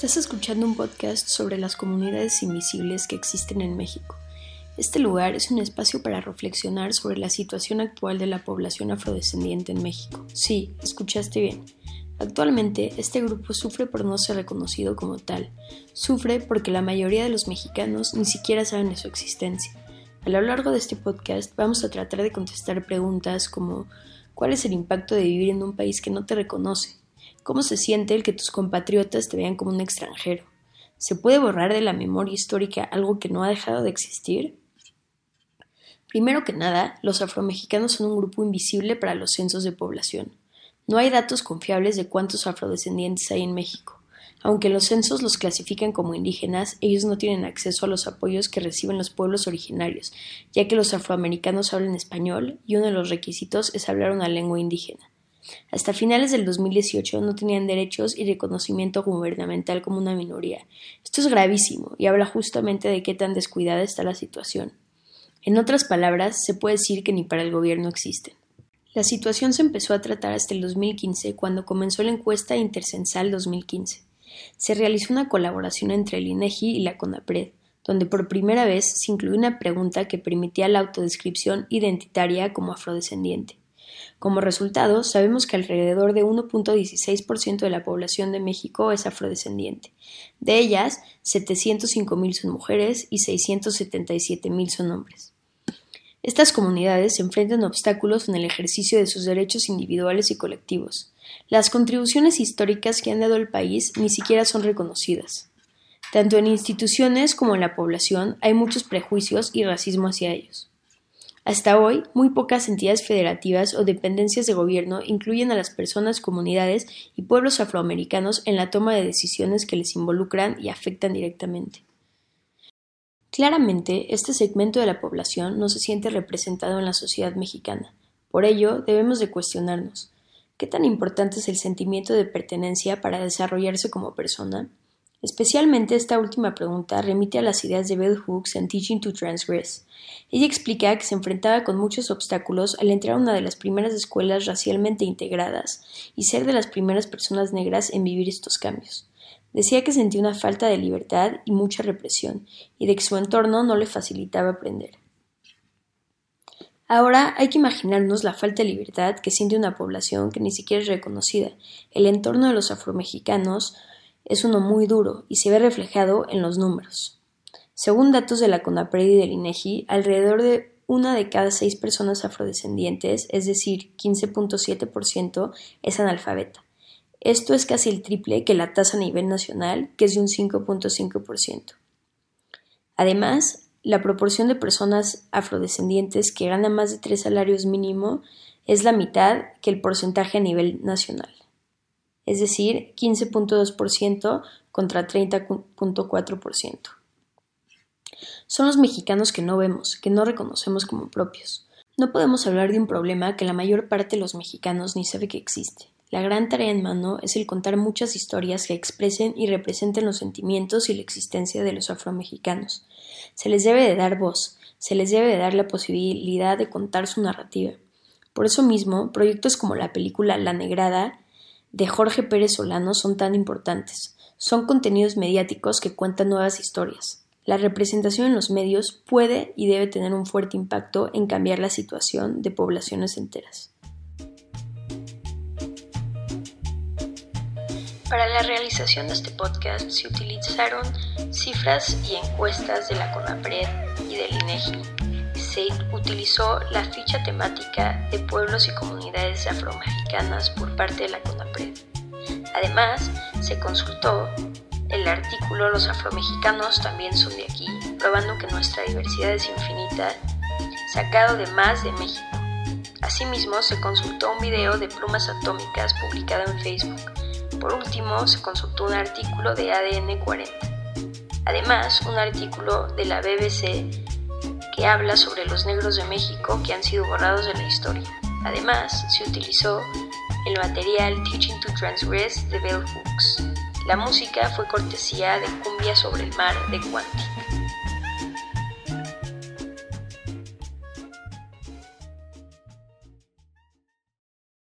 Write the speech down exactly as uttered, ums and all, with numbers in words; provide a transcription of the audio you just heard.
Estás escuchando un podcast sobre las comunidades invisibles que existen en México. Este lugar es un espacio para reflexionar sobre la situación actual de la población afrodescendiente en México. Sí, escuchaste bien. Actualmente, este grupo sufre por no ser reconocido como tal. Sufre porque la mayoría de los mexicanos ni siquiera saben de su existencia. A lo largo de este podcast vamos a tratar de contestar preguntas como ¿cuál es el impacto de vivir en un país que no te reconoce? ¿Cómo se siente el que tus compatriotas te vean como un extranjero? ¿Se puede borrar de la memoria histórica algo que no ha dejado de existir? Primero que nada, los afromexicanos son un grupo invisible para los censos de población. No hay datos confiables de cuántos afrodescendientes hay en México. Aunque los censos los clasifican como indígenas, ellos no tienen acceso a los apoyos que reciben los pueblos originarios, ya que los afroamericanos hablan español y uno de los requisitos es hablar una lengua indígena. Hasta finales del dos mil dieciocho no tenían derechos y reconocimiento gubernamental como una minoría. Esto es gravísimo y habla justamente de qué tan descuidada está la situación. En otras palabras, se puede decir que ni para el gobierno existen. La situación se empezó a tratar hasta el dos mil quince, cuando comenzó la encuesta Intercensal dos mil quince. Se realizó una colaboración entre el INEGI y la CONAPRED, donde por primera vez se incluyó una pregunta que permitía la autodescripción identitaria como afrodescendiente. Como resultado, sabemos que alrededor de uno punto dieciséis por ciento de la población de México es afrodescendiente. De ellas, setecientos cinco mil son mujeres y seiscientos setenta y siete mil son hombres. Estas comunidades se enfrentan a obstáculos en el ejercicio de sus derechos individuales y colectivos. Las contribuciones históricas que han dado al país ni siquiera son reconocidas. Tanto en instituciones como en la población hay muchos prejuicios y racismo hacia ellos. Hasta hoy, muy pocas entidades federativas o dependencias de gobierno incluyen a las personas, comunidades y pueblos afroamericanos en la toma de decisiones que les involucran y afectan directamente. Claramente, este segmento de la población no se siente representado en la sociedad mexicana. Por ello, debemos de cuestionarnos, ¿qué tan importante es el sentimiento de pertenencia para desarrollarse como persona? Especialmente esta última pregunta remite a las ideas de Bell Hooks en Teaching to Transgress. Ella explica que se enfrentaba con muchos obstáculos al entrar a una de las primeras escuelas racialmente integradas y ser de las primeras personas negras en vivir estos cambios. Decía que sentía una falta de libertad y mucha represión, y de que su entorno no le facilitaba aprender. Ahora hay que imaginarnos la falta de libertad que siente una población que ni siquiera es reconocida. El entorno de los afromexicanos es uno muy duro y se ve reflejado en los números. Según datos de la CONAPRED y del INEGI, alrededor de una de cada seis personas afrodescendientes, es decir, quince punto siete por ciento, es analfabeta. Esto es casi el triple que la tasa a nivel nacional, que es de un cinco punto cinco por ciento. Además, la proporción de personas afrodescendientes que ganan más de tres salarios mínimo es la mitad que el porcentaje a nivel nacional. Es decir, quince punto dos por ciento contra treinta punto cuatro por ciento. Son los mexicanos que no vemos, que no reconocemos como propios. No podemos hablar de un problema que la mayor parte de los mexicanos ni sabe que existe. La gran tarea en mano es el contar muchas historias que expresen y representen los sentimientos y la existencia de los afromexicanos. Se les debe de dar voz, se les debe de dar la posibilidad de contar su narrativa. Por eso mismo, proyectos como la película La Negrada de Jorge Pérez Solano son tan importantes. Son contenidos mediáticos que cuentan nuevas historias. La representación en los medios puede y debe tener un fuerte impacto en cambiar la situación de poblaciones enteras. Para la realización de este podcast se utilizaron cifras y encuestas de la CONAPRED y del INEGI. Se utilizó la ficha temática de pueblos y comunidades afromexicanas por parte de la CONAPRED. Además, se consultó el artículo Los afromexicanos también son de aquí, probando que nuestra diversidad es infinita, sacado de Más de México. Asimismo, se consultó un video de Plumas Atómicas publicado en Facebook. Por último, se consultó un artículo de A D N cuarenta. Además, un artículo de la B B C que habla sobre los negros de México que han sido borrados de la historia. Además, se utilizó el material Teaching to Transgress de Bell Hooks. La música fue cortesía de Cumbia sobre el mar de Cuanti.